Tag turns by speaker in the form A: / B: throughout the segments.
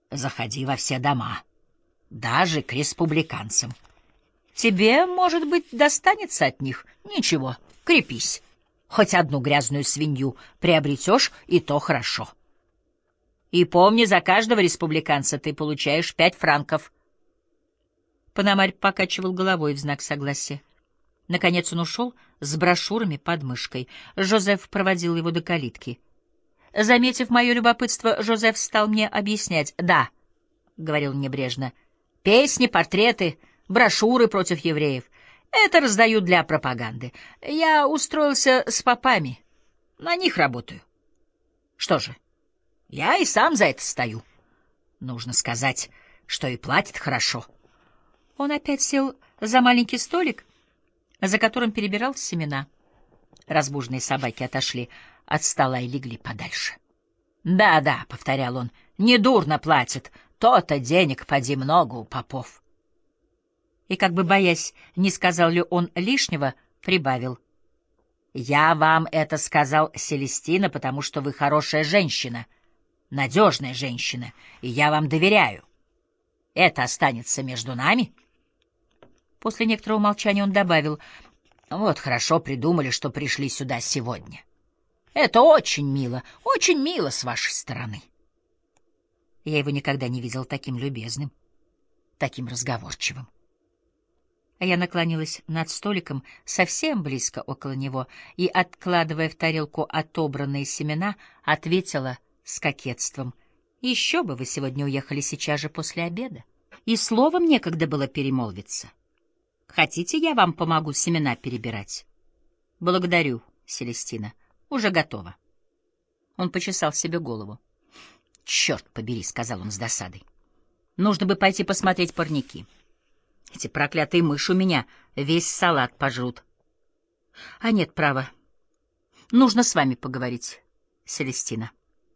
A: заходи во все дома, даже к республиканцам. Тебе, может быть, достанется от них. Ничего, крепись. Хоть одну грязную свинью приобретешь, и то хорошо. И помни, за каждого республиканца ты получаешь 5 франков. Пономарь покачивал головой в знак согласия. Наконец он ушел с брошюрами под мышкой. Жозеф проводил его до калитки. Заметив мое любопытство, Жозеф стал мне объяснять. «Да», — говорил небрежно, — «песни, портреты, брошюры против евреев. Это раздают для пропаганды. Я устроился с попами. На них работаю. Что же, я и сам за это стою. Нужно сказать, что и платят хорошо». Он опять сел за маленький столик, за которым перебирал семена. Разбуженные собаки отошли от стола и легли подальше. «Да, — повторял он, — недурно платят. То-то денег поди много у попов». И, как бы боясь, не сказал ли он лишнего, прибавил. «Я вам это сказал, Селестина, потому что вы хорошая женщина, надежная женщина, и я вам доверяю. Это останется между нами». После некоторого молчания он добавил: «Вот хорошо придумали, что пришли сюда сегодня. Это очень мило с вашей стороны». Я его никогда не видел таким любезным, таким разговорчивым. А я наклонилась над столиком, совсем близко около него, и, откладывая в тарелку отобранные семена, ответила с кокетством: «Еще бы вы сегодня уехали сейчас же после обеда, и словом некогда было перемолвиться. Хотите, я вам помогу семена перебирать?» «Благодарю, Селестина, уже готово». Он почесал себе голову. «Черт побери», — сказал он с досадой, — «нужно бы пойти посмотреть парники. Эти проклятые мыши у меня весь салат пожрут». «А нет, право, нужно с вами поговорить, Селестина».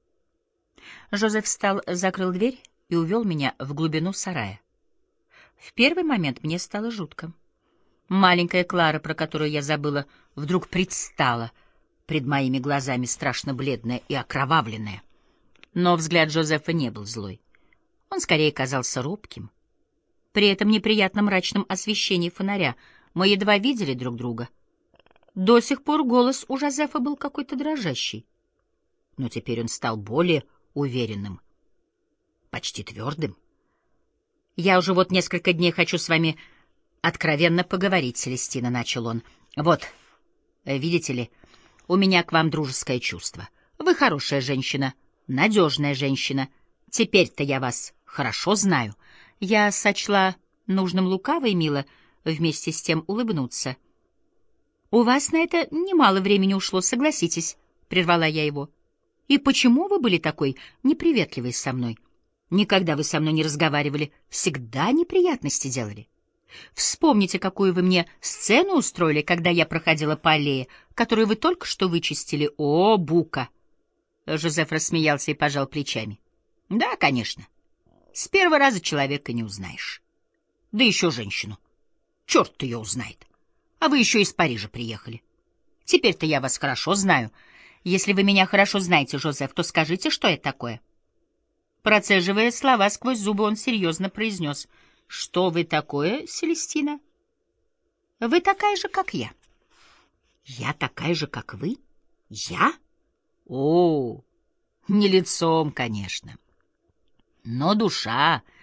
A: Жозеф встал, закрыл дверь и увел меня в глубину сарая. В первый момент мне стало жутко. Маленькая Клара, про которую я забыла, вдруг предстала пред моими глазами, страшно бледная и окровавленная. Но взгляд Жозефа не был злой. Он скорее казался робким. При этом неприятном мрачном освещении фонаря мы едва видели друг друга. До сих пор голос у Жозефа был какой-то дрожащий. Но теперь он стал более уверенным, почти твердым. «Я уже вот несколько дней хочу с вами откровенно поговорить, Селестина», — начал он. «Вот, видите ли, у меня к вам дружеское чувство. Вы хорошая женщина, надежная женщина. Теперь-то я вас хорошо знаю». Я сочла нужным лукаво и мило вместе с тем улыбнуться. «У вас на это немало времени ушло, согласитесь», — прервала я его. «И почему вы были такой неприветливой со мной? Никогда вы со мной не разговаривали, всегда неприятности делали. Вспомните, какую вы мне сцену устроили, когда я проходила по аллее, которую вы только что вычистили. О, бука!» Жозеф рассмеялся и пожал плечами. «Да, конечно. С первого раза человека не узнаешь. Да еще женщину. Черт ее узнает. А вы еще из Парижа приехали. Теперь-то я вас хорошо знаю. Если вы меня хорошо знаете, Жозеф, то скажите, что это такое?» Процеживая слова сквозь зубы, он серьезно произнес: «Что вы такое, Селестина? Вы такая же, как я». «Я такая же, как вы? Я? О, не лицом, конечно. Но душа